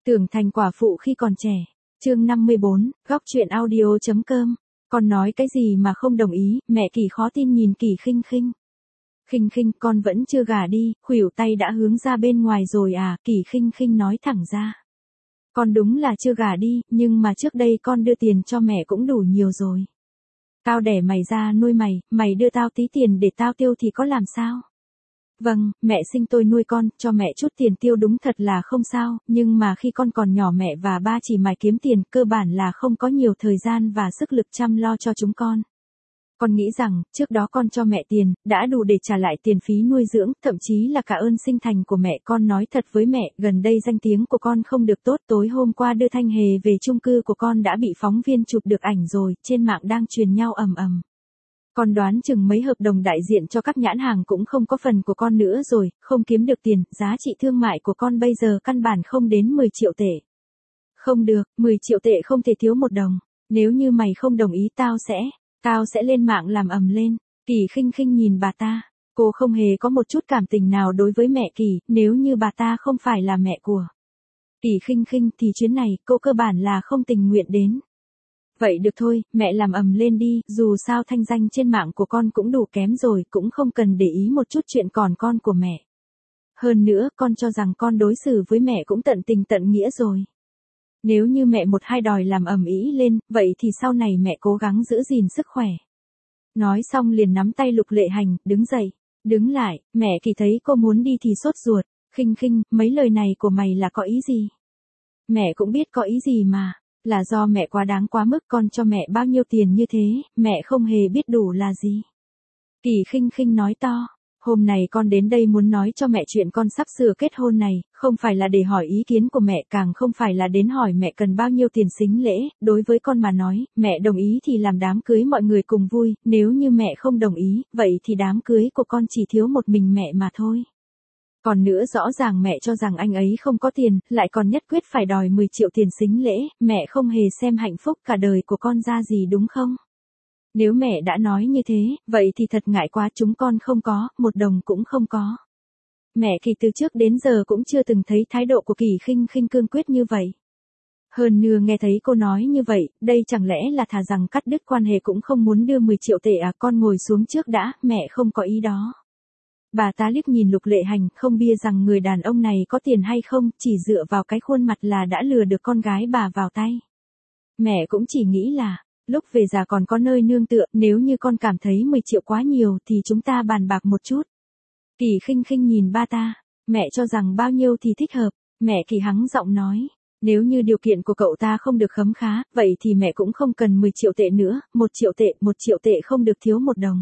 Tưởng thành quả phụ khi còn trẻ. Chương 54, góc truyện audio.com. Con nói cái gì mà không đồng ý, mẹ Kỳ khó tin nhìn Kỳ Khinh Khinh. Khinh Khinh, con vẫn chưa gả đi, khuỷu tay đã hướng ra bên ngoài rồi à, Kỳ Khinh Khinh nói thẳng ra. Con đúng là chưa gả đi, nhưng mà trước đây con đưa tiền cho mẹ cũng đủ nhiều rồi. Tao đẻ mày ra nuôi mày đưa tao tí tiền để tao tiêu thì có làm sao? Vâng, mẹ sinh tôi nuôi con, cho mẹ chút tiền tiêu đúng thật là không sao, nhưng mà khi con còn nhỏ mẹ và ba chỉ mải kiếm tiền, cơ bản là không có nhiều thời gian và sức lực chăm lo cho chúng con. Con nghĩ rằng, trước đó con cho mẹ tiền, đã đủ để trả lại tiền phí nuôi dưỡng, thậm chí là cả ơn sinh thành của mẹ. Con nói thật với mẹ, gần đây danh tiếng của con không được tốt. Tối hôm qua đưa Thanh Hề về chung cư của con đã bị phóng viên chụp được ảnh rồi, trên mạng đang truyền nhau ầm ầm. Con đoán chừng mấy hợp đồng đại diện cho các nhãn hàng cũng không có phần của con nữa rồi, không kiếm được tiền, giá trị thương mại của con bây giờ căn bản không đến 10 triệu tệ. Không được, 10 triệu tệ không thể thiếu một đồng. Nếu như mày không đồng ý tao sẽ lên mạng làm ầm lên. Kỳ Khinh Khinh nhìn bà ta, cô không hề có một chút cảm tình nào đối với mẹ Kỳ, nếu như bà ta không phải là mẹ của Kỳ Khinh Khinh thì chuyến này cô cơ bản là không tình nguyện đến. Vậy được thôi, mẹ làm ầm lên đi, dù sao thanh danh trên mạng của con cũng đủ kém rồi, cũng không cần để ý một chút chuyện còn con của mẹ. Hơn nữa, con cho rằng con đối xử với mẹ cũng tận tình tận nghĩa rồi. Nếu như mẹ một hai đòi làm ầm ĩ lên, vậy thì sau này mẹ cố gắng giữ gìn sức khỏe. Nói xong liền nắm tay Lục Lệ Hành, đứng dậy, đứng lại, mẹ Kỳ thấy cô muốn đi thì sốt ruột, Khinh Khinh, mấy lời này của mày là có ý gì? Mẹ cũng biết có ý gì mà. Là do mẹ quá đáng quá mức, con cho mẹ bao nhiêu tiền như thế, mẹ không hề biết đủ là gì. Kỳ Khinh Khinh nói to, hôm nay con đến đây muốn nói cho mẹ chuyện con sắp sửa kết hôn này, không phải là để hỏi ý kiến của mẹ, càng không phải là đến hỏi mẹ cần bao nhiêu tiền sính lễ, đối với con mà nói, mẹ đồng ý thì làm đám cưới mọi người cùng vui, nếu như mẹ không đồng ý, vậy thì đám cưới của con chỉ thiếu một mình mẹ mà thôi. Còn nữa rõ ràng mẹ cho rằng anh ấy không có tiền, lại còn nhất quyết phải đòi 10 triệu tiền sính lễ, mẹ không hề xem hạnh phúc cả đời của con ra gì đúng không? Nếu mẹ đã nói như thế, vậy thì thật ngại quá, chúng con không có, một đồng cũng không có. Mẹ Kỳ từ trước đến giờ cũng chưa từng thấy thái độ của Kỳ Khinh Khinh cương quyết như vậy. Hơn nữa nghe thấy cô nói như vậy, đây chẳng lẽ là thà rằng cắt đứt quan hệ cũng không muốn đưa 10 triệu tệ à? Con ngồi xuống trước đã, mẹ không có ý đó. Bà ta liếc nhìn Lục Lệ Hành, không bia rằng người đàn ông này có tiền hay không, chỉ dựa vào cái khuôn mặt là đã lừa được con gái bà vào tay. Mẹ cũng chỉ nghĩ là, lúc về già còn có nơi nương tựa, nếu như con cảm thấy 10 triệu quá nhiều thì chúng ta bàn bạc một chút. Kỳ Khinh Khinh nhìn ba ta, mẹ cho rằng bao nhiêu thì thích hợp, mẹ Kỳ hắng giọng nói. Nếu như điều kiện của cậu ta không được khấm khá, vậy thì mẹ cũng không cần 10 triệu tệ nữa, 1 triệu tệ không được thiếu một đồng.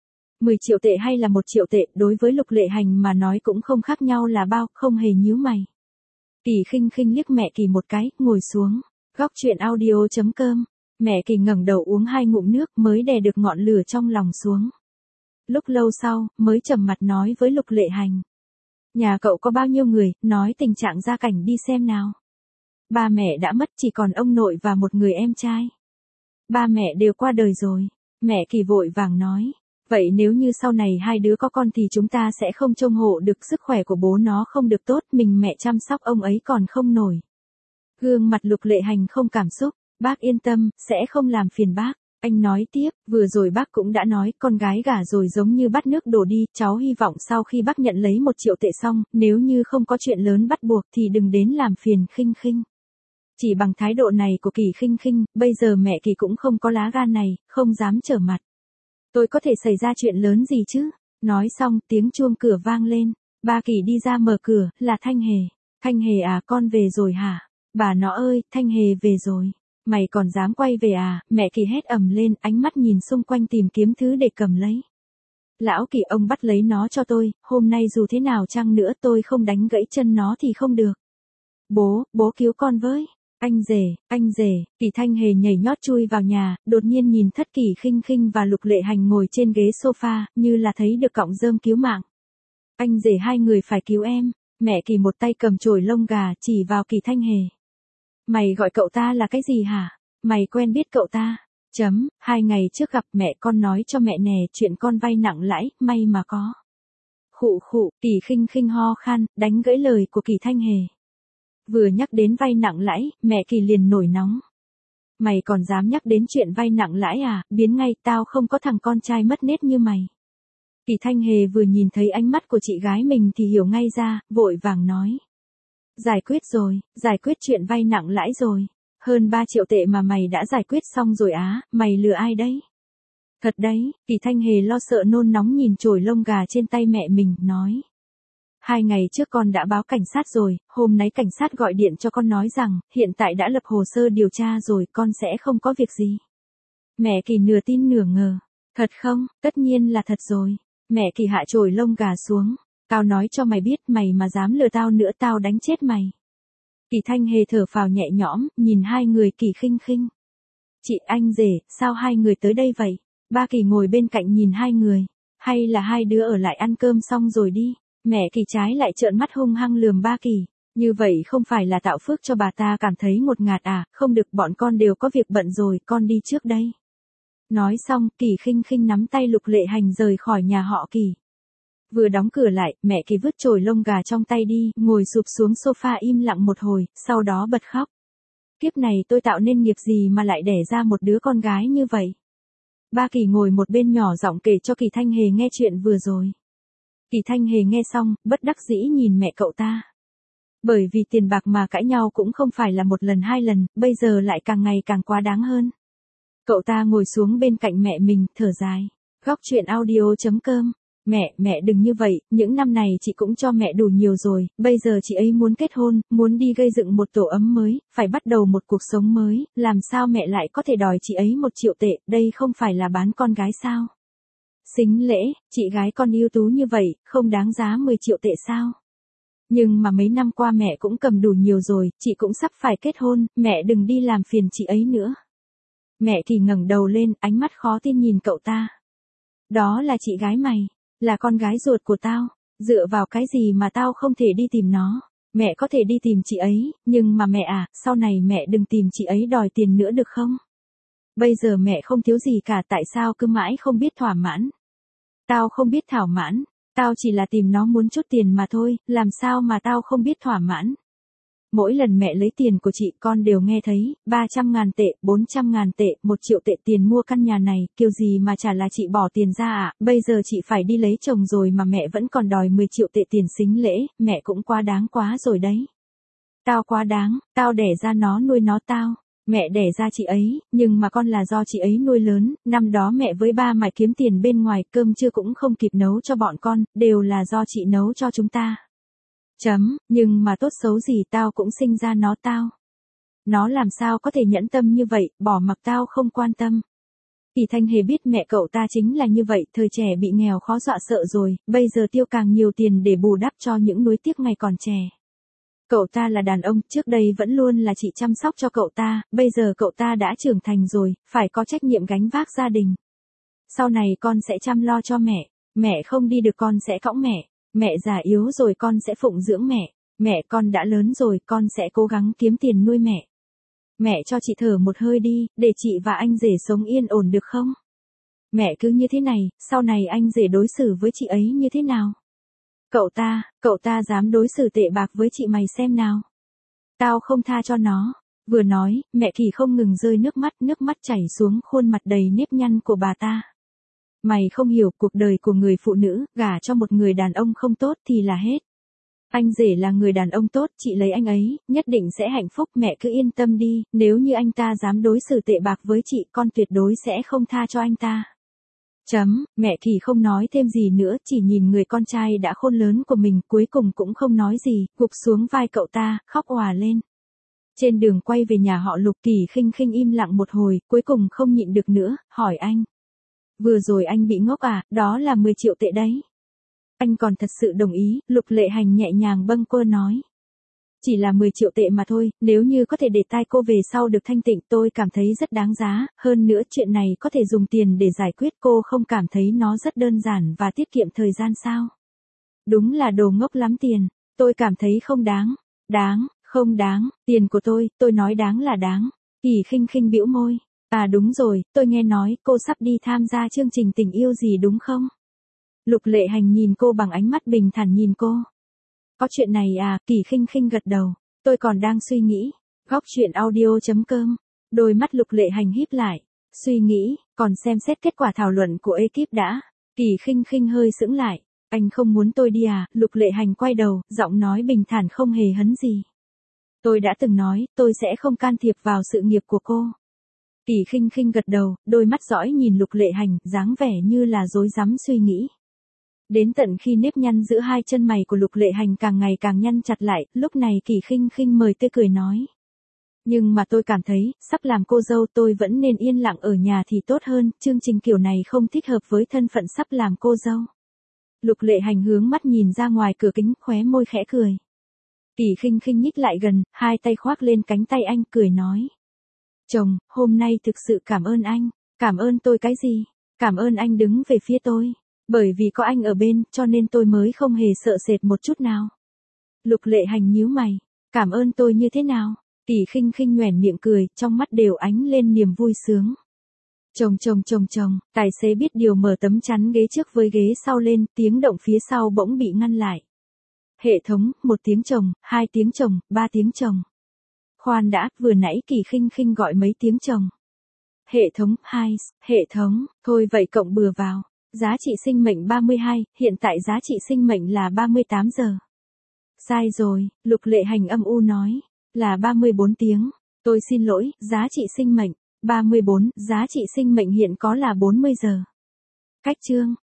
10 triệu tệ hay là 1 triệu tệ, đối với Lục Lệ Hành mà nói cũng không khác nhau là bao, không hề nhíu mày. Kỳ Khinh Khinh liếc mẹ Kỳ một cái, ngồi xuống. Góc truyện audio.com. Mẹ Kỳ ngẩng đầu uống 2 ngụm nước mới đè được ngọn lửa trong lòng xuống. Lúc lâu sau, mới trầm mặt nói với Lục Lệ Hành. Nhà cậu có bao nhiêu người, nói tình trạng gia cảnh đi xem nào. Ba mẹ đã mất, chỉ còn ông nội và một người em trai. Ba mẹ đều qua đời rồi. Mẹ Kỳ vội vàng nói. Vậy nếu như sau này hai đứa có con thì chúng ta sẽ không trông hộ được, sức khỏe của bố nó không được tốt, mình mẹ chăm sóc ông ấy còn không nổi. Gương mặt Lục Lệ Hành không cảm xúc, bác yên tâm, sẽ không làm phiền bác. Anh nói tiếp, vừa rồi bác cũng đã nói, con gái gả rồi giống như bắt nước đổ đi, cháu hy vọng sau khi bác nhận lấy 1 triệu tệ xong, nếu như không có chuyện lớn bắt buộc thì đừng đến làm phiền Khinh Khinh. Chỉ bằng thái độ này của Kỳ Khinh Khinh, bây giờ mẹ Kỳ cũng không có lá gan này, không dám trở mặt. Tôi có thể xảy ra chuyện lớn gì chứ? Nói xong, tiếng chuông cửa vang lên. Ba Kỳ đi ra mở cửa, là Thanh Hề. Thanh Hề à, con về rồi hả? Bà nó ơi, Thanh Hề về rồi. Mày còn dám quay về à? Mẹ Kỳ hét ầm lên, ánh mắt nhìn xung quanh tìm kiếm thứ để cầm lấy. Lão Kỳ, ông bắt lấy nó cho tôi, hôm nay dù thế nào chăng nữa tôi không đánh gãy chân nó thì không được. Bố cứu con với. Anh rể, Kỳ Thanh Hề nhảy nhót chui vào nhà, đột nhiên nhìn thất Kỳ Khinh Khinh và Lục Lệ Hành ngồi trên ghế sofa, như là thấy được cọng rơm cứu mạng. Anh rể, hai người phải cứu em. Mẹ Kỳ một tay cầm chổi lông gà chỉ vào Kỳ Thanh Hề. Mày gọi cậu ta là cái gì hả? Mày quen biết cậu ta? 2 ngày trước gặp mẹ, con nói cho mẹ nè, chuyện con vay nặng lãi, may mà có. Khụ, Kỳ Khinh Khinh ho khan, đánh gãy lời của Kỳ Thanh Hề. Vừa nhắc đến vay nặng lãi, mẹ Kỳ liền nổi nóng. Mày còn dám nhắc đến chuyện vay nặng lãi à, biến ngay, tao không có thằng con trai mất nết như mày. Kỳ Thanh Hề vừa nhìn thấy ánh mắt của chị gái mình thì hiểu ngay ra, vội vàng nói. Giải quyết chuyện vay nặng lãi rồi. Hơn 3 triệu tệ mà mày đã giải quyết xong rồi á, mày lừa ai đấy? Thật đấy, Kỳ Thanh Hề lo sợ nôn nóng nhìn chổi lông gà trên tay mẹ mình, nói. 2 ngày trước con đã báo cảnh sát rồi, hôm nay cảnh sát gọi điện cho con nói rằng, hiện tại đã lập hồ sơ điều tra rồi, con sẽ không có việc gì. Mẹ Kỳ nửa tin nửa ngờ. Thật không? Tất nhiên là thật rồi. Mẹ Kỳ hạ chổi lông gà xuống. Tao nói cho mày biết, mày mà dám lừa tao nữa tao đánh chết mày. Kỳ Thanh Hề thở phào nhẹ nhõm, nhìn hai người Kỳ khinh khinh. Chị, anh rể, sao hai người tới đây vậy? Ba Kỳ ngồi bên cạnh nhìn hai người. Hay là hai đứa ở lại ăn cơm xong rồi đi? Mẹ Kỳ trái lại trợn mắt hung hăng lườm ba Kỳ. Như vậy không phải là tạo phước cho bà ta cảm thấy ngột ngạt à, không được, bọn con đều có việc bận rồi, con đi trước đây. Nói xong, Kỳ khinh khinh nắm tay Lục Lệ Hành rời khỏi nhà họ Kỳ. Vừa đóng cửa lại, mẹ Kỳ vứt chổi lông gà trong tay đi, ngồi sụp xuống sofa im lặng một hồi, sau đó bật khóc. Kiếp này tôi tạo nên nghiệp gì mà lại đẻ ra một đứa con gái như vậy? Ba Kỳ ngồi một bên nhỏ giọng kể cho Kỳ Thanh Hề nghe chuyện vừa rồi. Kỳ Thanh Hề nghe xong, bất đắc dĩ nhìn mẹ cậu ta. Bởi vì tiền bạc mà cãi nhau cũng không phải là một lần hai lần, bây giờ lại càng ngày càng quá đáng hơn. Cậu ta ngồi xuống bên cạnh mẹ mình, thở dài. Góc chuyện audio.com. Mẹ đừng như vậy, những năm này chị cũng cho mẹ đủ nhiều rồi, bây giờ chị ấy muốn kết hôn, muốn đi gây dựng một tổ ấm mới, phải bắt đầu một cuộc sống mới, làm sao mẹ lại có thể đòi chị ấy 1 triệu tệ, đây không phải là bán con gái sao? Xính lễ, chị gái con ưu tú như vậy, không đáng giá 10 triệu tệ sao? Nhưng mà mấy năm qua mẹ cũng cầm đủ nhiều rồi, chị cũng sắp phải kết hôn, mẹ đừng đi làm phiền chị ấy nữa. Mẹ Kỳ ngẩng đầu lên, ánh mắt khó tin nhìn cậu ta. Đó là chị gái mày, là con gái ruột của tao, dựa vào cái gì mà tao không thể đi tìm nó? Mẹ có thể đi tìm chị ấy, nhưng mà mẹ à, sau này mẹ đừng tìm chị ấy đòi tiền nữa được không? Bây giờ mẹ không thiếu gì cả, tại sao cứ mãi không biết thỏa mãn? Tao không biết thỏa mãn, tao chỉ là tìm nó muốn chút tiền mà thôi, làm sao mà tao không biết thỏa mãn? Mỗi lần mẹ lấy tiền của chị con đều nghe thấy, 300.000 tệ, 400.000 tệ, 1 triệu tệ tiền mua căn nhà này, kiểu gì mà chả là chị bỏ tiền ra à, bây giờ chị phải đi lấy chồng rồi mà mẹ vẫn còn đòi 10 triệu tệ tiền sính lễ, mẹ cũng quá đáng quá rồi đấy. Tao quá đáng, tao đẻ ra nó nuôi nó tao. Mẹ đẻ ra chị ấy, nhưng mà con là do chị ấy nuôi lớn, năm đó mẹ với ba mải kiếm tiền bên ngoài, cơm trưa cũng không kịp nấu cho bọn con, đều là do chị nấu cho chúng ta. Nhưng mà tốt xấu gì tao cũng sinh ra nó tao. Nó làm sao có thể nhẫn tâm như vậy, bỏ mặc tao không quan tâm. Kỳ Thanh Hề biết mẹ cậu ta chính là như vậy, thời trẻ bị nghèo khó dọa sợ rồi, bây giờ tiêu càng nhiều tiền để bù đắp cho những nuối tiếc ngày còn trẻ. Cậu ta là đàn ông, trước đây vẫn luôn là chị chăm sóc cho cậu ta, bây giờ cậu ta đã trưởng thành rồi, phải có trách nhiệm gánh vác gia đình. Sau này con sẽ chăm lo cho mẹ không đi được con sẽ cõng mẹ già yếu rồi con sẽ phụng dưỡng mẹ con đã lớn rồi con sẽ cố gắng kiếm tiền nuôi mẹ. Mẹ cho chị thở một hơi đi, để chị và anh rể sống yên ổn được không? Mẹ cứ như thế này, sau này anh rể đối xử với chị ấy như thế nào? Cậu ta dám đối xử tệ bạc với chị mày xem nào. Tao không tha cho nó. Vừa nói, mẹ Kỳ không ngừng rơi nước mắt chảy xuống khuôn mặt đầy nếp nhăn của bà ta. Mày không hiểu cuộc đời của người phụ nữ, gả cho một người đàn ông không tốt thì là hết. Anh rể là người đàn ông tốt, chị lấy anh ấy, nhất định sẽ hạnh phúc, mẹ cứ yên tâm đi, nếu như anh ta dám đối xử tệ bạc với chị, con tuyệt đối sẽ không tha cho anh ta. Mẹ Kỳ không nói thêm gì nữa, chỉ nhìn người con trai đã khôn lớn của mình, cuối cùng cũng không nói gì, gục xuống vai cậu ta, khóc òa lên. Trên đường quay về nhà họ Lục, Kỳ khinh khinh im lặng một hồi, cuối cùng không nhịn được nữa, hỏi anh. Vừa rồi anh bị ngốc à, đó là 10 triệu tệ đấy. Anh còn thật sự đồng ý, Lục Lệ Hành nhẹ nhàng bâng quơ nói. Chỉ là 10 triệu tệ mà thôi, nếu như có thể để tai cô về sau được thanh tịnh tôi cảm thấy rất đáng giá, hơn nữa chuyện này có thể dùng tiền để giải quyết, cô không cảm thấy nó rất đơn giản và tiết kiệm thời gian sao? Đúng là đồ ngốc lắm tiền, tôi cảm thấy không đáng, không đáng, tiền của tôi nói đáng là đáng. Kỳ khinh khinh bĩu môi, à đúng rồi, tôi nghe nói cô sắp đi tham gia chương trình tình yêu gì đúng không? Lục Lệ Hành nhìn cô bằng ánh mắt bình thản nhìn cô. Có chuyện này à, Kỳ khinh khinh gật đầu. Tôi còn đang suy nghĩ. Góc chuyện audio.com. Đôi mắt Lục Lệ Hành híp lại. Suy nghĩ, còn xem xét kết quả thảo luận của ekip đã. Kỳ Khinh Khinh hơi sững lại. Anh không muốn tôi đi à? Lục Lệ Hành quay đầu, giọng nói bình thản không hề hấn gì. Tôi đã từng nói, tôi sẽ không can thiệp vào sự nghiệp của cô. Kỳ Khinh Khinh gật đầu, đôi mắt dõi nhìn Lục Lệ Hành, dáng vẻ như là rối rắm suy nghĩ. Đến tận khi nếp nhăn giữa hai chân mày của Lục Lệ Hành càng ngày càng nhăn chặt lại, lúc này Kỳ Khinh Khinh mời tươi cười nói. Nhưng mà tôi cảm thấy, sắp làm cô dâu tôi vẫn nên yên lặng ở nhà thì tốt hơn, chương trình kiểu này không thích hợp với thân phận sắp làm cô dâu. Lục Lệ Hành hướng mắt nhìn ra ngoài cửa kính, khóe môi khẽ cười. Kỳ Khinh Khinh nhích lại gần, hai tay khoác lên cánh tay anh, cười nói. Chồng, hôm nay thực sự cảm ơn anh. Cảm ơn tôi cái gì? Cảm ơn anh đứng về phía tôi. Bởi vì có anh ở bên, cho nên tôi mới không hề sợ sệt một chút nào. Lục Lệ Hành nhíu mày. Cảm ơn tôi như thế nào? Kỳ Khinh Khinh nhoẻn miệng cười, trong mắt đều ánh lên niềm vui sướng. Chồng, tài xế biết điều mở tấm chắn ghế trước với ghế sau lên, tiếng động phía sau bỗng bị ngăn lại. Hệ thống, 1 tiếng chồng, 2 tiếng chồng, 3 tiếng chồng. Khoan đã, vừa nãy Kỳ Khinh Khinh gọi mấy tiếng chồng. Hệ thống, hệ thống, thôi vậy cộng bừa vào. Giá trị sinh mệnh 32, hiện tại giá trị sinh mệnh là 38 giờ. Sai rồi, Lục Lệ Hành âm u nói, là 34 tiếng. Tôi xin lỗi, giá trị sinh mệnh, 34, giá trị sinh mệnh hiện có là 40 giờ. Cách chương.